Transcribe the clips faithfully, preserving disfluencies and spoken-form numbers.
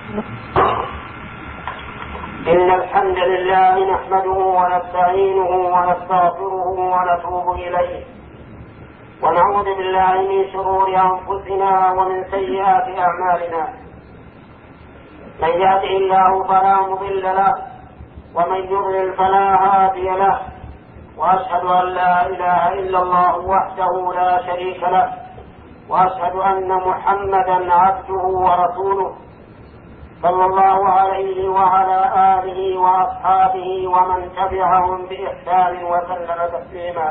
إن الحمد لله نحمده ونستعينه ونستغفره ونتوب إليه ونعوذ بالله من شرور أنفسنا ومن سيئات أعمالنا. من يهده الله فلا مضل له ومن يضلل فلا هادي له، وأشهد أن لا إله إلا الله وحده لا شريك له، وأشهد أن محمدا عبده ورسوله صلى الله عليه وعلى آله وأصحابه ومن تبعهم بإحسان وسلم تسليما.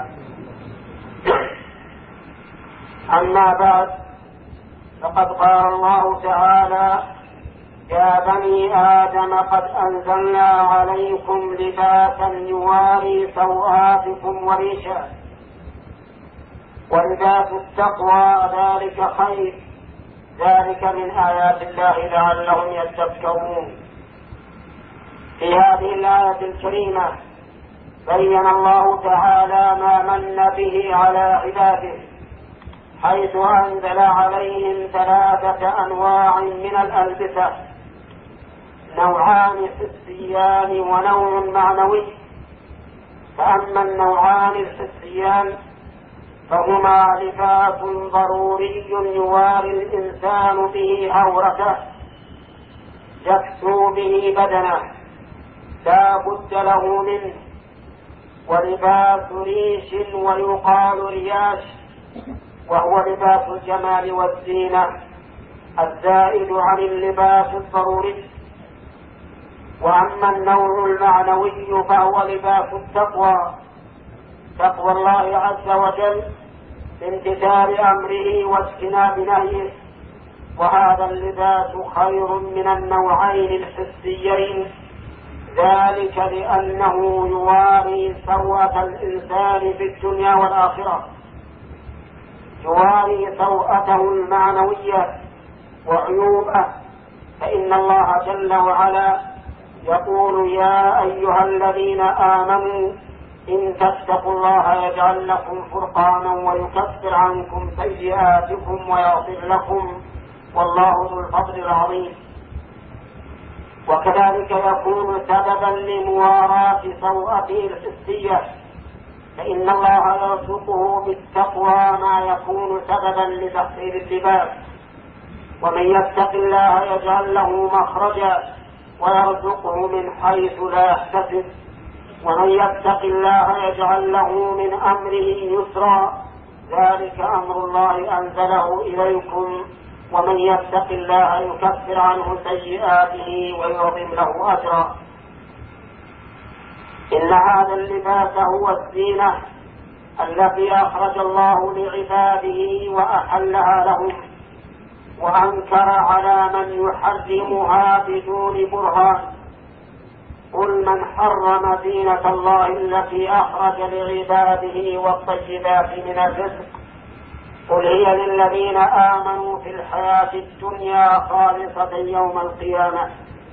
أما بعد، فقد قال الله تعالى: يا بني آدم قد أنزلنا عليكم لباسا يواري سوآتكم وريشا، ولباس التقوى ذلك خير، ذلك من آيات الله لعلهم يتذكرون. في هذه الآية الكريمة بين الله تعالى ما من به على عباده، حيث أنزل عليهم ثلاثة أنواع من الألبسة: نوعان حسيان ونوع معنوي. فأما النوعان الحسيان فهما لباس ضروري يواري الإنسان به عورته، يكسو به بدنه لا بد له منه، ولباس ريش ويقال رياش، وهو لباس الجمال والزينة الزائد عن اللباس الضروري. وأما النوع المعنوي فهو لباس التقوى، تقوى الله عز وجل بامتثال أمره واجتناب نهيه، وهذا اللباس خير من النوعين الحسيين، ذلك لأنه يواري سوءة الإنسان في الدنيا والآخرة، يواري سوءته المعنوية وعيوبه. فإن الله جل وعلا يقول: يا أيها الذين آمنوا إن تتقوا الله يجعل لكم فرقانا ويكفر عنكم سيئاتكم ويغفر لكم، والله ذو الفضل العظيم. وكذلك يكون سببا لمواراة سوءته الحسية، فإن الله يرزقه بالتقوى ما يكون سببا لتحصيل اللباس. ومن يتق الله يجعل له مخرجا ويرزقه من حيث لا يحتسب، ومن يتق الله يجعل له من أمره يسرا، ذلك أمر الله أنزله إليكم، ومن يتق الله يكفر عنه سيئاته ويعظم له أجرا. إن هذا اللباس هو الزينة التي أخرج الله لعباده وأحلها لهم، وأنكر على من يحرمها بدون برهان. قل من حرم زينة الله التي أخرج لعباده والطيبات من الرزق، قل هي للذين آمنوا في الحياة الدنيا خالصة يوم القيامة.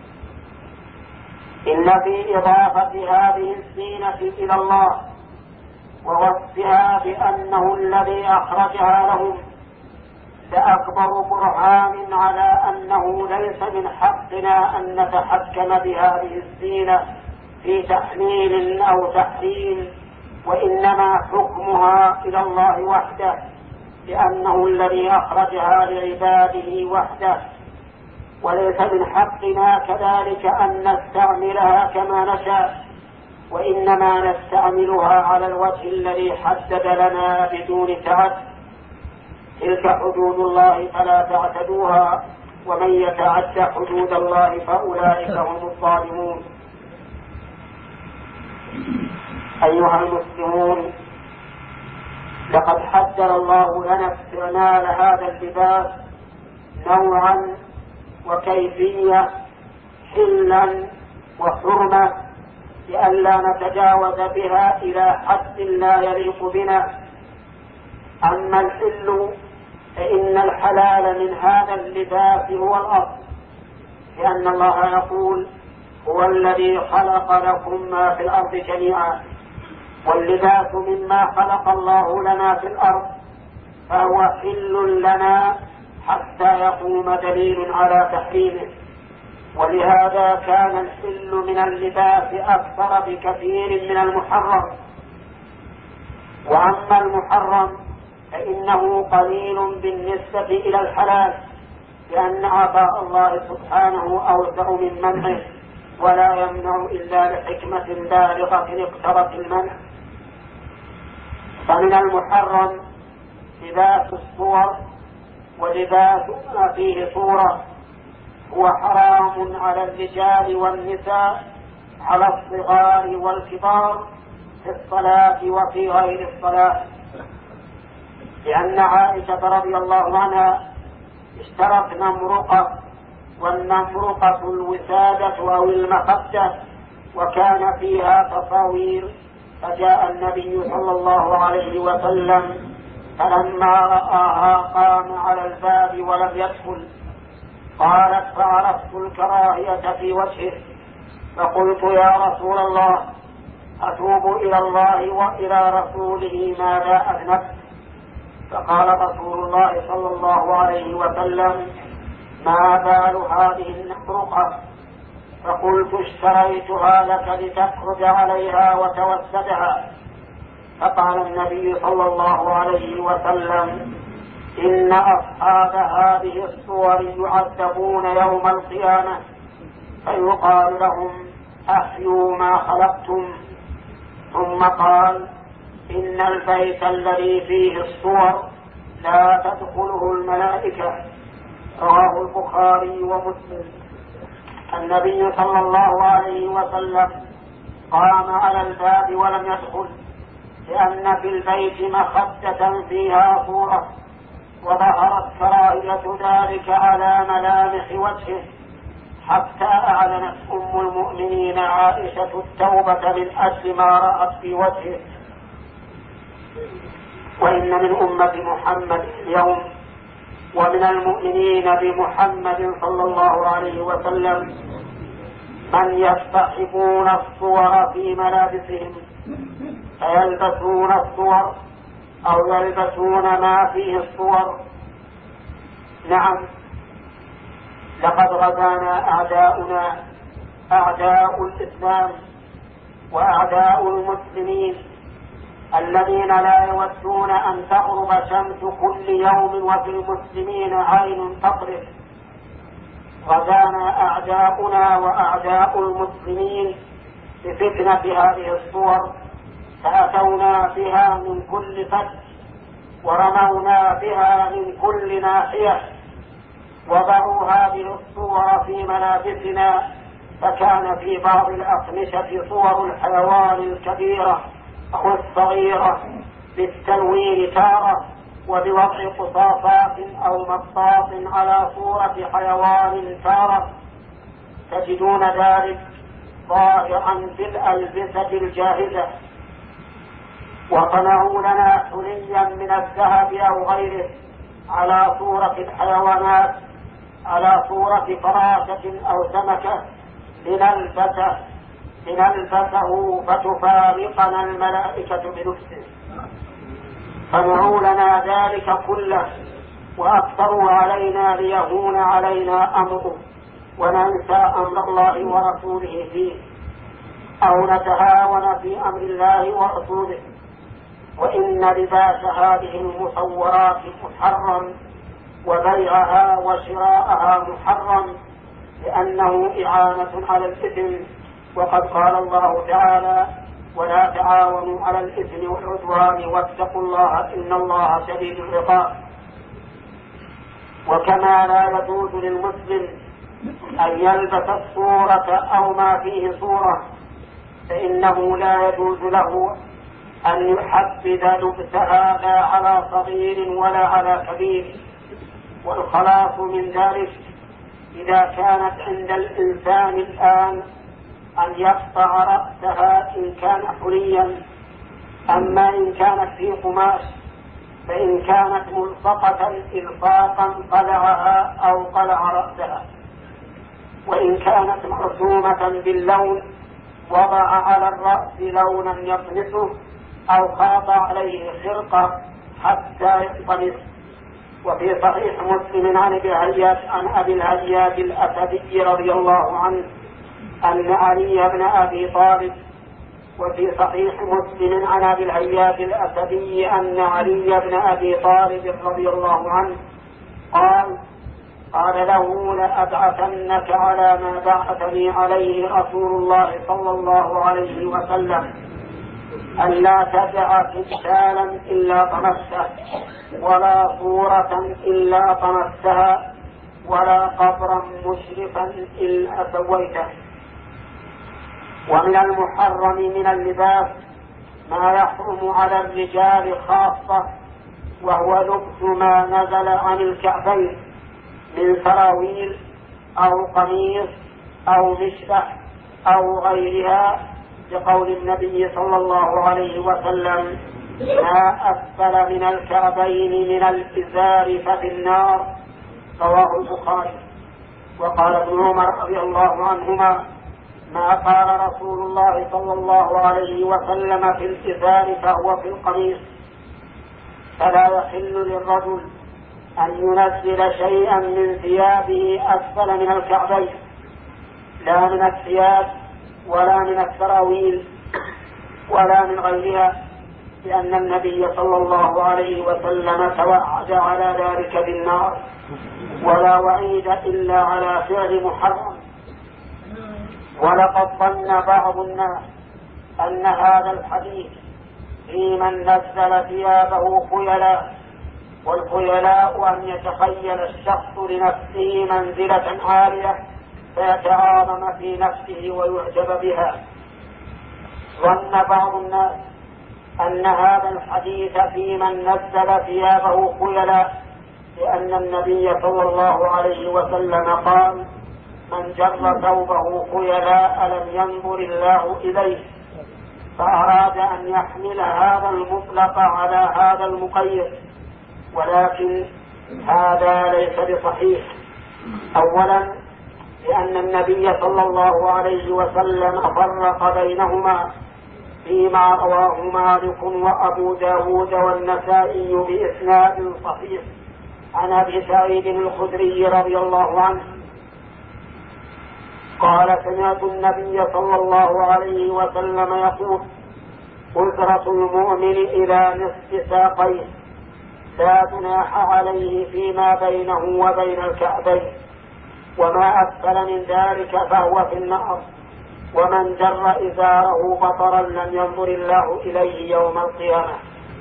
إن في إضافة هذه الزينة إلى الله ووصفها بأنه الذي أخرجها لهم لأكبر برهان على أنه ليس من حقنا أن نتحكم بهذه الزينة في تحليل أو تحريم، وإنما حكمها إلى الله وحده، لأنه الذي أخرجها لعباده وحده. وليس من حقنا كذلك أن نستعملها كما نشاء، وإنما نستعملها على الوجه الذي حدد لنا بدون تعد. تلك حدود الله فلا تعتدوها، ومن يتعد حدود الله فأولئك هم الظالمون. أيها المسلمون، لقد حدد الله لنا استعمال هذا اللباس نوعا وكيفية، حلا وحرمة، لئلا نتجاوز بها إلى حد لا يليق بنا. أما الحل فإن الحلال من هذا اللباس هو الأصل، لأن الله يقول: هو الذي خلق لكم ما في الأرض جميعا. واللباس مما خلق الله لنا في الأرض، فهو حل لنا حتى يقوم دليل على تحريمه. ولهذا كان الحل من اللباس أكثر بكثير من المحرم. وأما المحرم فإنه قليل بالنسبة إلى الحلال، لأن عطاء الله سبحانه أوسع من منعه، ولا يمنع إلا لحكمة بالغة اقتضت المنع. فمن المحرم لباس الصور، ولباس ما فيه صورة هو حرام على الرجال والنساء، على الصغار والكبار، في الصلاة وفي غير الصلاة، لأن عائشة رضي الله عنها اشترت نمرقة، والنمرقة الوسادة أو المخدة، وكان فيها تصاوير، فجاء النبي صلى الله عليه وسلم فلما رآها قام على الباب ولم يدخل. قالت فعرفت الكراهية في وجهه، فقلت يا رسول الله أتوب إلى الله وإلى رسوله ماذا أذنبت؟ فقال رسول الله صلى الله عليه وسلم ما بال هذه النمرقة؟ فقلت اشتريتها لك لتخرج عليها وتوسدها. فقال النبي صلى الله عليه وسلم إن أصحاب هذه الصور يعذبون يوم القيامة، فيقال لهم أحيوا ما خلقتم. ثم قال إن البيت الذي فيه الصور لا تدخله الملائكة. رواه البخاري ومسلم. النبي صلى الله عليه وسلم قام على الباب ولم يدخل، لأن في البيت مخدة فيها صورة، وظهرت كراهية ذلك على ملامح وجهه، حتى أعلنت أم المؤمنين عائشة التوبة من أجل ما رأت في وجهه. وإن من أمة محمد اليوم ومن المؤمنين بمحمد صلى الله عليه وسلم من يستحبون الصور في ملابسهم، فيلبسون الصور أو يلبسون ما فيه الصور. نعم، لقد غزانا أعداؤنا أعداء الإسلام وأعداء المسلمين الذين لا يودون أن تغرب شمس كل يوم وفي المسلمين عين تطرف. غزانا أعداؤنا وأعداء المسلمين بفتنة هذه الصور، فأتونا بها من كل فج، ورمونا بها من كل ناحية، وضعوا هذه الصور في ملابسنا، فكان في بعض الأقمشة صور الحيوان الكبيرة أو الصغيرة بالتلوين تارة، وبوضع قصاصات أو مطاط على صورة حيوان تارة. تجدون ذلك ظاهرا في الألبسة الجاهزة. وصنعوا لنا حليا من الذهب أو غيره على صورة الحيوانات، على صورة فراشة أو سمكة، لنلبسه لنلبسه فتفارقنا الملائكة بنفسه. صنعوا لنا ذلك كله وأكثروا علينا ليهون علينا أمره، وننسى أمر الله ورسوله فيه، أو نتهاون في أمر الله ورسوله. وإن لباس هذه المصورات محرم، وبيعها وشراءها محرم، لأنه إعانة على الإثم. وقد قال الله تعالى ولا تعاونوا على الإثم والعدوان واتقوا الله إن الله شديد العقاب. وكما لا يجوز للمسلم أن يلبس الصورة أو ما فيه صورة، فإنه لا يجوز له أن يحدد لبس هذا على صغير ولا على كبير. والخلاص من ذلك إذا كانت عند الإنسان الآن أن يقطع رأسها إن كان حليا، أما إن كانت في قماش فإن كانت ملصقة إلصاقا قلعها أو قلع رأسها، وإن كانت مرسومة باللون وضع على الرأس لونا يطمسه أو خاض عليه خرقة حتى يطمس. وفي صحيح مسلم عن ابي الهياج عن ابي الهياج الاسدي رضي الله عنه ان علي بن ابي طالب وفي صحيح مسلم عن ابي الهياج الاسدي ان علي بن ابي طالب رضي الله عنه قال قال له لأبعثنك على ما بعثني عليه رسول الله صلى الله عليه وسلم ألا تدع تمثالا إلا طمسته ولا صورة إلا طمستها ولا قبرا مشرفا إلا سويته. ومن المحرم من اللباس ما يحرم على الرجال خاصة وهو لبس ما نزل عن الكعبين من سراويل أو قميص أو مشبح أو غيرها، لقول النبي صلى الله عليه وسلم ما أسفل من الكعبين من الإزار ففي النار، رواه البخاري. وقال ابن عمر رضي الله عنهما ما قال رسول الله صلى الله عليه وسلم في الإزار فهو في القميص. فلا يحل للرجل أن ينزل شيئا من ثيابه أسفل من الكعبين، لا من الثياب ولا من السراويل ولا من غيرها، لأن النبي صلى الله عليه وسلم توعد على ذلك بالنار، ولا وعيد إلا على فعل محرم. ولقد ظن بعض الناس أن هذا الحديث في من نزل ثيابه خيلاء، والخيلاء أن يتخيل الشخص لنفسه منزلة عالية فيتعاظم في نفسه ويعجب بها. ظن بعض الناس أن هذا الحديث في من نزل ثيابه خيلاء، لأن النبي صلى الله عليه وسلم قال من جر ثوبه خيلاء لم ينظر الله إليه، فأراد أن يحمل هذا المطلق على هذا المقيد، ولكن هذا ليس بصحيح. أولا لأن النبي صلى الله عليه وسلم فرق بينهما فيما رواه مالك وأبو داود والنسائي بإسناد صحيح عن أبي سعيد الخدري رضي الله عنه قال سمعت النبي صلى الله عليه وسلم يقول قدرة المؤمن إلى نصف ساقيه لا جناح عليه فيما بينه وبين الكعبين، وما أسفل من ذلك فهو في النار، ومن جر إزاره بطرا لم ينظر الله إليه يوم القيامة.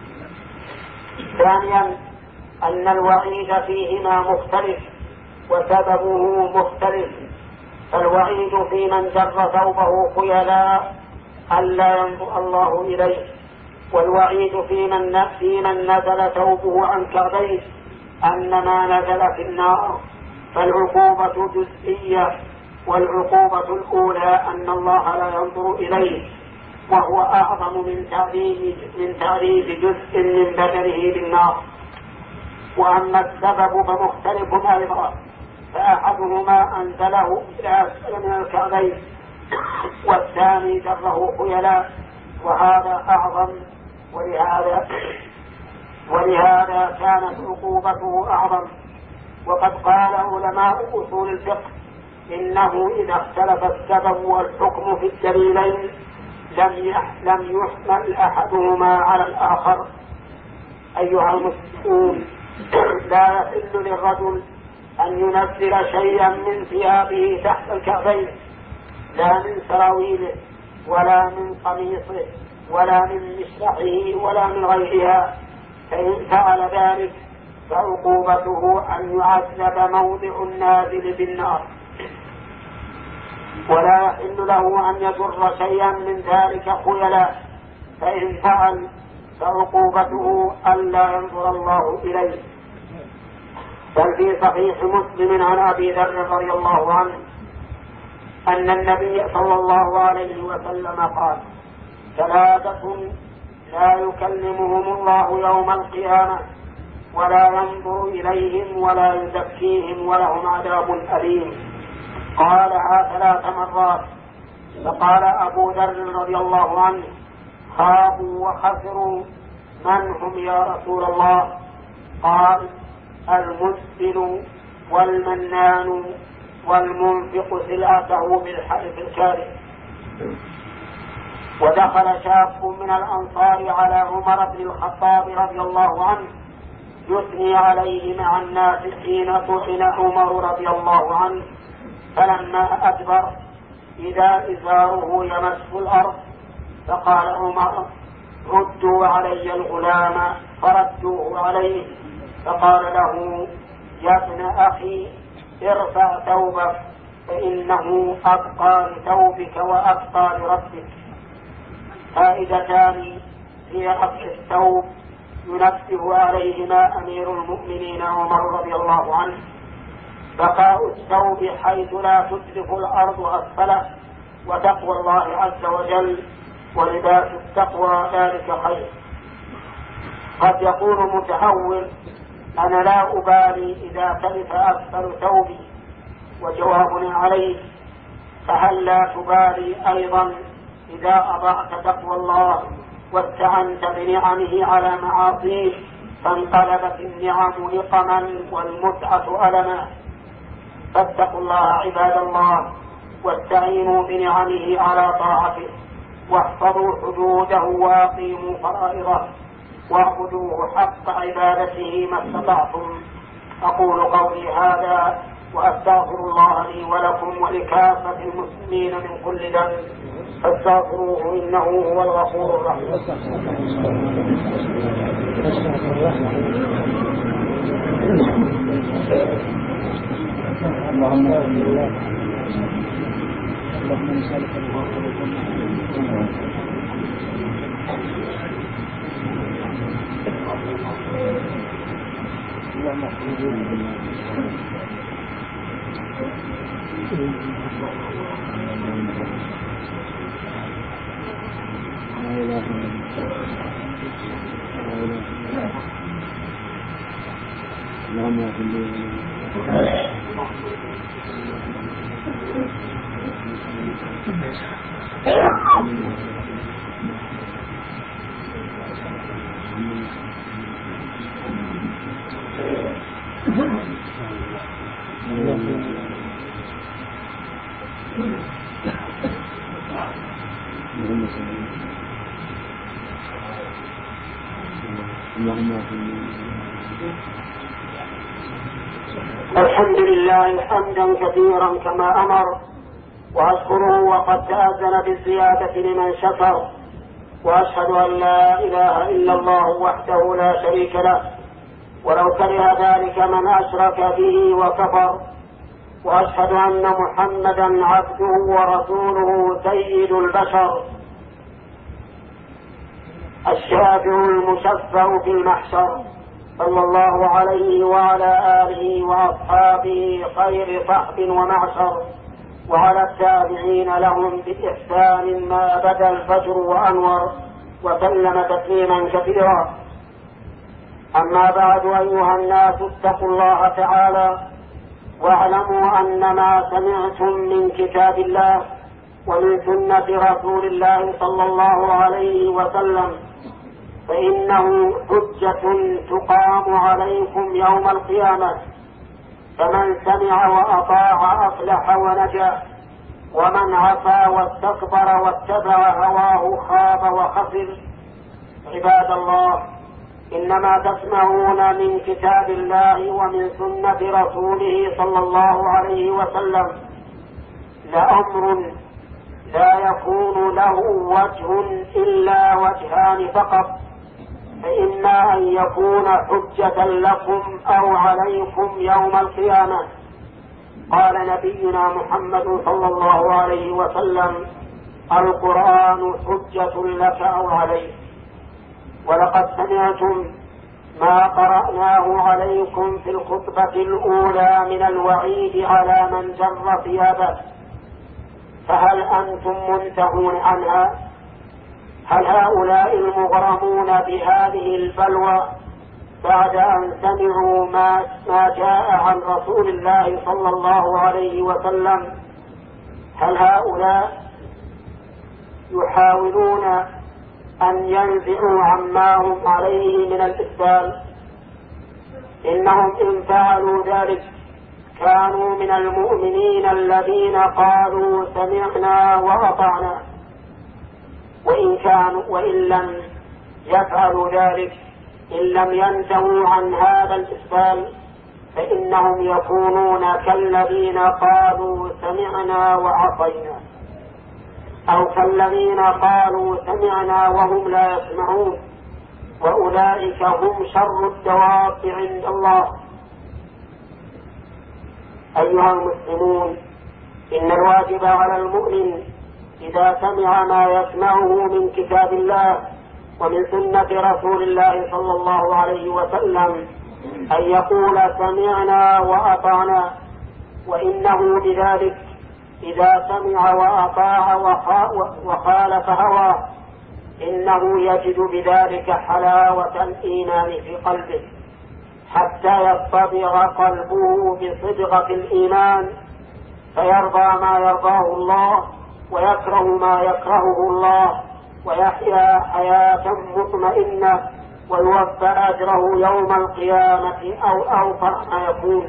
ثانيا أن الوعيد فيهما مختلف وسببه مختلف، فالوعيد في من جر ثوبه خيلاء ألا ينظر الله إليه، والوعيد في من, في من نزل ثوبه عن كعبيه أن ما نزل في النار، فالعقوبة جزئية، والعقوبة الأولى أن الله لا ينظر إليه، وهو أعظم من تعذيب من تعذيب جزء من بدنه بالنار. وأما السبب فمختلف أيضا، فأحدهما أنزله إلى أسفل من الكعبين، والثاني جره خيلاء، وهذا أعظم، ولهذا ولهذا كانت عقوبته أعظم. وقد قال علماء أصول الفقه إنه إذا اختلف السبب والحكم في الدليلين لم لم يحمل أحدهما على الآخر. أيها المسلمون، لا يحل للرجل أن ينزل شيئا من ثيابه تحت الكعبين، لا من سراويله ولا من قميصه ولا من مشرحه ولا من غيرها، فإن فعل ذلك فعقوبته أن يعذب موضع النازل بالنار. ولا يحل له أن يجر شيئا من ذلك خيلاء، فإن فعل فعقوبته ألا ينظر الله إليه. بل في صحيح مسلم عن أبي ذر رضي الله عنه أن النبي صلى الله عليه وسلم قال ثلاثة لا يكلمهم الله يوم القيامة ولا ينظر إليهم ولا يزكيهم ولهم عذاب أليم. قالها ثلاث مرات، فقال أبو ذر رضي الله عنه خابوا وخسروا من هم يا رسول الله؟ قال المسبل والمنان والمنفق سلعته بالحلف الكاذب. ودخل شاب من الأنصار على عمر بن الخطاب رضي الله عنه يثني عليه مع الناس حين طحن عمر رضي الله عنه، فلما أدبر إذا إزاره يمس الأرض، فقال عمر: ردوا علي الغلام، فردوه عليه، فقال له: يا ابن أخي ارفع ثوبك فإنه أبقى لثوبك وأبقى لربك. فائدتان في رفع الثوب ينبه عليهما أمير المؤمنين عمر رضي الله عنه: بقاء الثوب حيث لا تتلف الأرض أسفله، وتقوى الله عز وجل، ولباس التقوى ذلك خير. قد يقول متحول: أنا لا أبالي إذا تلف أسفل ثوبي، وجوابنا عليه: فهل لا تبالي أيضا إذا أضعت تقوى الله واستعنت بنعمه على معاصيه فانقلبت النعم نقما والمتعة ألما؟ فاتقوا الله عباد الله، واستعينوا بنعمه على طاعته، واحفظوا حدوده وأقيموا فرائضه، واعبدوه حق عبادته ما استطعتم. أقول قولي هذا وأستغفر الله لي ولكم ولكافة المسلمين من كل ذنب، فاستغفروه إنه هو الغفور الرحيم. اللهم اللهم نسألك الغفر الحمد لله حمدا كثيرا كما أمر، وأشكره وقد تأذن بالزيادة لمن شكر، وأشهد أن لا إله إلا الله وحده لا شريك له، ولو كره ذلك من أشرك به وكفر، وأشهد أن محمدا عبده ورسوله سيد البشر، الشافع المشفع في المحشر، صلى الله عليه وعلى آله وأصحابه خير صحب ومعشر، وعلى التابعين لهم بإحسان ما بدا الفجر وأنور، وسلم تسليما كثيرا. أما بعد، أيها الناس اتقوا الله تعالى، واعلموا أن ما سمعتم من كتاب الله ومن سنة رسول الله صلى الله عليه وسلم فإنه حجة تقام عليكم يوم القيامة، فمن سمع وأطاع أفلح ونجا، ومن عصى واستكبر واتبع هواه خاب وخسر. عباد الله، إنما تسمعون من كتاب الله ومن سنة رسوله صلى الله عليه وسلم لأمر لا يكون له وجه إلا وجهان فقط، فإما أن يكون حجة لكم أو عليكم يوم القيامة. قال نبينا محمد صلى الله عليه وسلم: القرآن حجة لك أو عليك. ولقد سمعتم ما قرأناه عليكم في الخطبة الأولى من الوعيد على من جر ثيابه، فهل أنتم منتهون عنها؟ هل هؤلاء المغرمون بهذه البلوى بعد أن سمعوا ما, ما جاء عن رسول الله صلى الله عليه وسلم، هل هؤلاء يحاولون أن ينزعوا عما هم عليه من الإسلام؟ إنهم إن فعلوا ذلك كانوا من المؤمنين الذين قالوا سمعنا وأطعنا، وإن كانوا وإن لم يفعلوا ذلك إن لم ينتهوا عن هذا الإسلام فإنهم يكونون كالذين قالوا سمعنا وعصينا، أو كالذين قالوا سمعنا وهم لا يسمعون، وأولئك هم شر الدواب عند الله. أيها المسلمون، إن الواجب على المؤمن إذا سمع ما يسمعه من كتاب الله ومن سنة رسول الله صلى الله عليه وسلم أن يقول سمعنا وأطعنا، وإنه بذلك إذا سمع وأطاع وخالف هواه إنه يجد بذلك حلاوة الإيمان في قلبه حتى يصطبغ قلبه بصدغة الإيمان فيرضى ما يرضاه الله ويكره ما يكرهه الله، ويحيا حياة مطمئنة ويوفى أجره يوم القيامة أو أوفر ما يكون.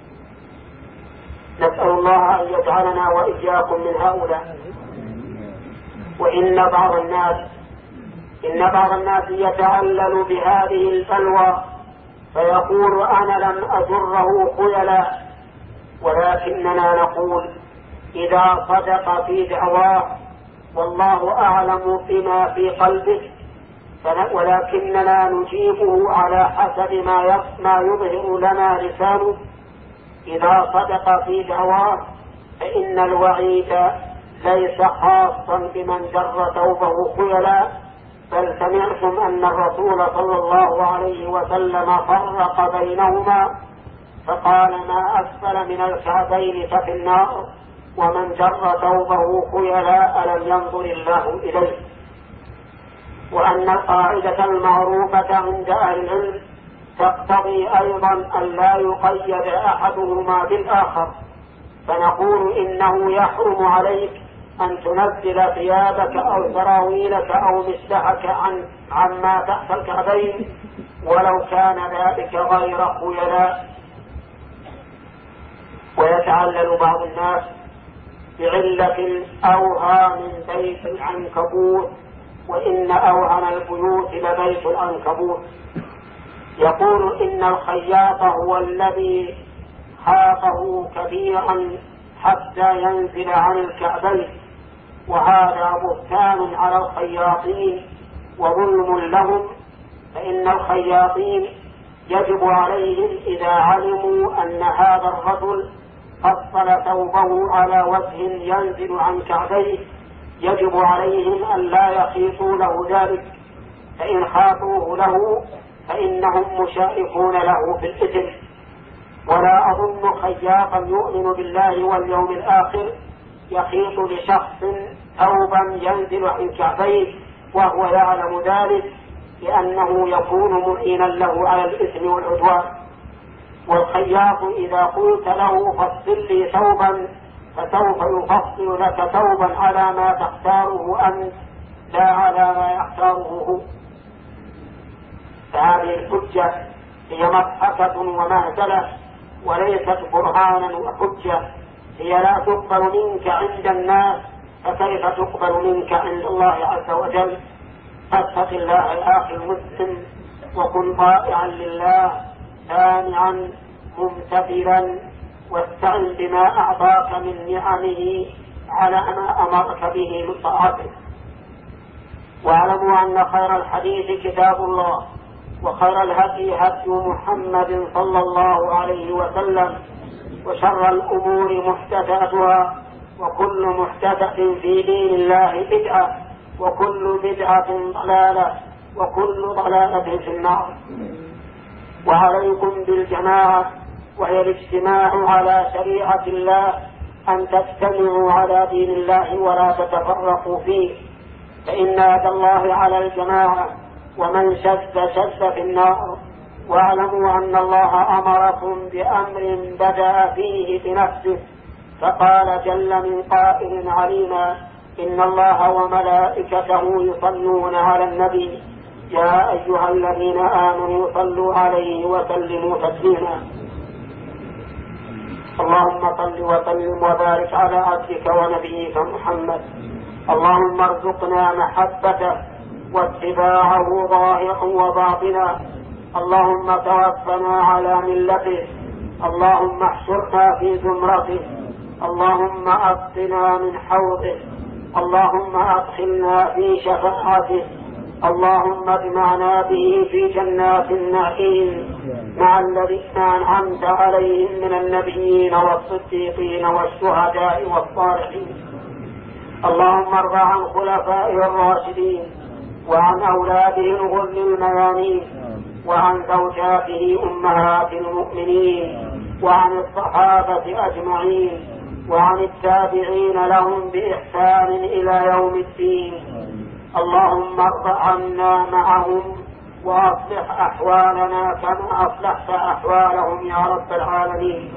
نسأل الله أن يجعلنا وإياكم من هؤلاء. وإن بعض الناس إن بعض الناس يتعلل بهذه البلوى فيقول أنا لم أجره خيلا، ولكننا نقول إذا صدق في دعواه والله أعلم بما في قلبه، ولكننا نجيبه على حسب ما يظهر لنا لسانه. إذا صدق في دعواه فإن الوعيد ليس خاصا بمن جر ثوبه خيلا، بل سمعتم أن الرسول صلى الله عليه وسلم فرق بينهما فقال ما أسفل من الكعبين ففي النار، ومن جر ثوبه خيلا ألم ينظر الله إليه. وأن القاعدة المعروفة عند أهل العلم تقتضي أيضا أن لا يقيد أحدهما بالآخر، فنقول إنه يحرم عليك أن تنزل ثيابك أو سراويلك أو مسلحك عن عما تحت الكعبين ولو كان ذلك غير خيلاء. ويتعلل بعض الناس بعلة أوهى من بيت العنكبوت، وإن أوهن البيوت لبيت العنكبوت. يقول إن الخياط هو الذي خاطه كبيرا حتى ينزل عن الكعبين، وهذا بهتان على الخياطين وظلم لهم، فإن الخياطين يجب عليهم إذا علموا أن هذا الرجل فصل ثوبه على وجه ينزل عن كعبيه يجب عليهم أن لا يخيطوا له ذلك، فإن خاطوه له فإنهم مشاركون له في الإثم. ولا أظن خياطا يؤمن بالله واليوم الآخر يخيط لشخص ثوبا ينزل عن كعبيه وهو يعلم ذلك، لأنه يكون معينا له على الإثم والعدوان. والخياط إذا قلت له فصل لي ثوبا فسوف يفصل لك ثوبا على ما تختاره أنت لا على ما يختاره هو. فهذه الحجة هي مضحكة ومهزلة وليست برهانا وحجة، هي لا تقبل منك عند الناس فكيف تقبل منك عند الله عز وجل. فاتق الله يا أخي المسلم وكن طائعا لله سامعا ممتثلا، واستعن بما أعطاك من نعمه على ما أمرك به من طاعته. واعلموا أن خير الحديث كتاب الله، وخير الهدي هدي محمد صلى الله عليه وسلم، وشر الأمور محدثاتها، وكل محدثة في دين الله بدعة، وكل بدعة ضلالة، وكل ضلالة في النار. وعليكم بالجماعة، وهي الاجتماع على شريعة الله، أن تجتمعوا على دين الله ولا تتفرقوا فيه، فإن يد الله على الجماعة، ومن شد شد في النار. واعلموا أن الله أمركم بأمر بدأ فيه بنفسه، فقال جل من قائل عليما إن الله وملائكته يصلون على النبي يا أيها الذين آمنوا صلوا عليه وسلموا تسليما. اللهم صل وسلم وبارك على عبدك ونبيك محمد. اللهم ارزقنا محبته واتباعه ظاهرا وباطنا. اللهم توفنا على ملته. اللهم احشرنا في زمرته. اللهم اسقنا من حوضه. اللهم ادخلنا في شفاعته. اللهم اجمعنا به في جنات النعيم مع الذين أنعمت عليهم من النبيين والصديقين والشهداء والصالحين. اللهم ارض عن خلفائه الراشدين وعن أولاده الغر الميامين وعن زوجاته أمهات المؤمنين وعن الصحابة أجمعين وعن التابعين لهم بإحسان إلى يوم الدين. اللهم ارض عنا معهم وأصلح أحوالنا كما أصلحت أحوالهم يا رب العالمين.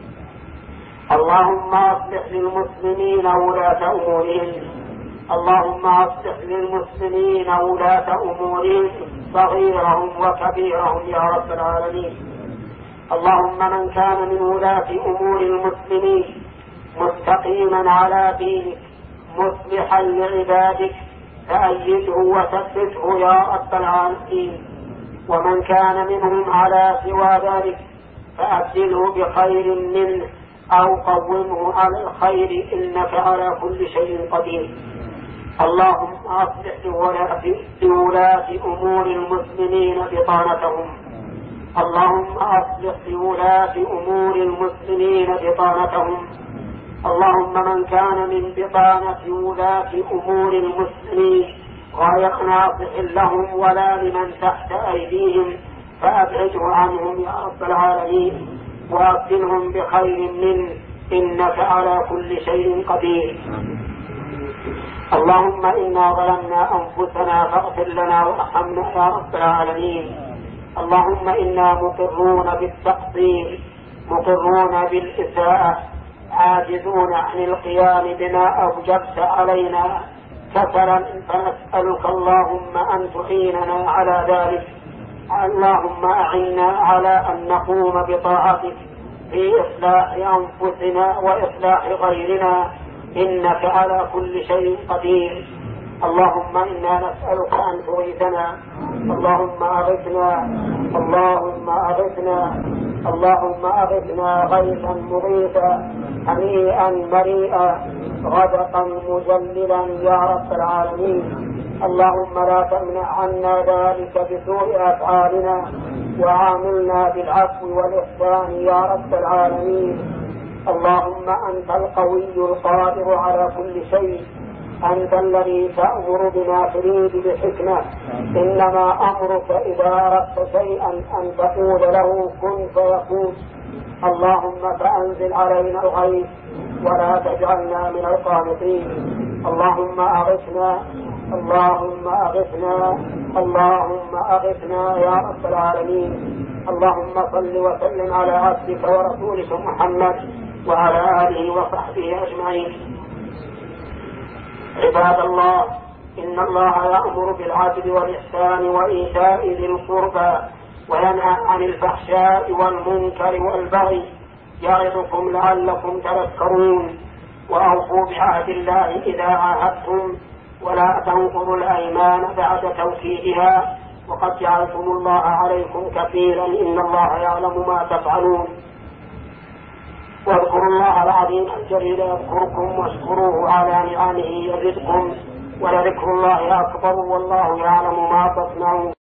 اللهم أصلح للمسلمين ولاة أمورهم. اللهم أصلح للمسلمين ولاة أمورهم صغيرهم وكبيرهم يا رب العالمين. اللهم من كان من ولاة أمور المسلمين مستقيما على دينك مصلحا لعبادك فأيده وثبته يا رب العالمين. ومن كان منهم على سوى ذلك فأبدله بخير منه أو قومه على الخير إنك على كل شيء قدير. اللهم أصلح لولاة أمور المسلمين بطانتهم. اللهم أصلح لولاة أمور المسلمين بطانتهم. اللهم من كان من بطانة ولاة أمور المسلمين غير ناصح لهم ولا لمن تحت أيديهم فأبعده عنهم يا رب العالمين وأبدلهم بخير منه إنك على كل شيء قدير. اللهم إنا ظلمنا أنفسنا فاغفر لنا وارحمنا يا رب العالمين. اللهم إنا مقرون بالتقصير مقرون بالإساءة عاجزون عن القيام بما أوجبت علينا كسلا فنسألك اللهم أن تعيننا على ذلك. اللهم أعنا على أن نقوم بطاعتك في إصلاح أنفسنا وإصلاح غيرنا إنك على كل شيء قدير. اللهم إنا نسألك أن تغيثنا. اللهم أغثنا. اللهم أغثنا. اللهم أغثنا غيثا مغيثا هنيئا مريئا غدقا مجللا يا رب العالمين. اللهم لا تمنع عنا ذلك بسوء أفعالنا وعاملنا بالعفو والإحسان يا رب العالمين. اللهم أنت القوي القادر على كل شيء. أنت الذي تأمر بما تريد بحكمة. إنما أمرك إذا أردت شيئا أن تقول له كن فيكون. اللهم فأنزل علينا الغيث ولا تجعلنا من القانطين. اللهم أغثنا. اللهم أغثنا. اللهم أغثنا يا رب العالمين. اللهم صل وسلم على عبدك ورسولك محمد وعلى آله وصحبه أجمعين. عباد الله، إن الله يأمر بالعدل والإحسان وإيتاء ذي القربى وينهى عن الفحشاء والمنكر والبغي يعظكم لعلكم تذكرون. وأوفوا بعهد الله إذا عاهدتم ولا تنقضوا الأيمان بعد توكيدها وقد جعلتم الله عليكم كفيلا إن الله يعلم ما تفعلون. واذكروا الله العظيم الجليل يذكركم واشكروه على نعمه يزدكم ولذكر الله أكبر والله يعلم ما تصنعون.